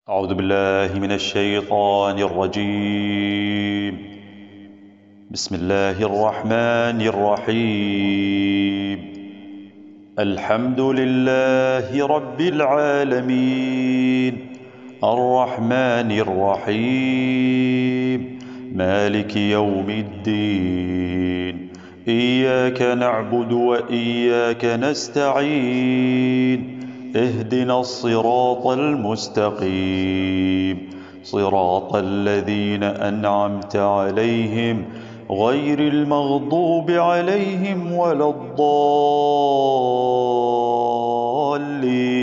أعوذ بالله من الشيطان الرجيم. بسم الله الرحمن الرحيم. الحمد لله رب العالمين، الرحمن الرحيم، مالك يوم الدين. إياك نعبد وإياك نستعين. اهدنا الصراط المستقيم، صراط الذين أنعمت عليهم غير المغضوب عليهم ولا الضالين.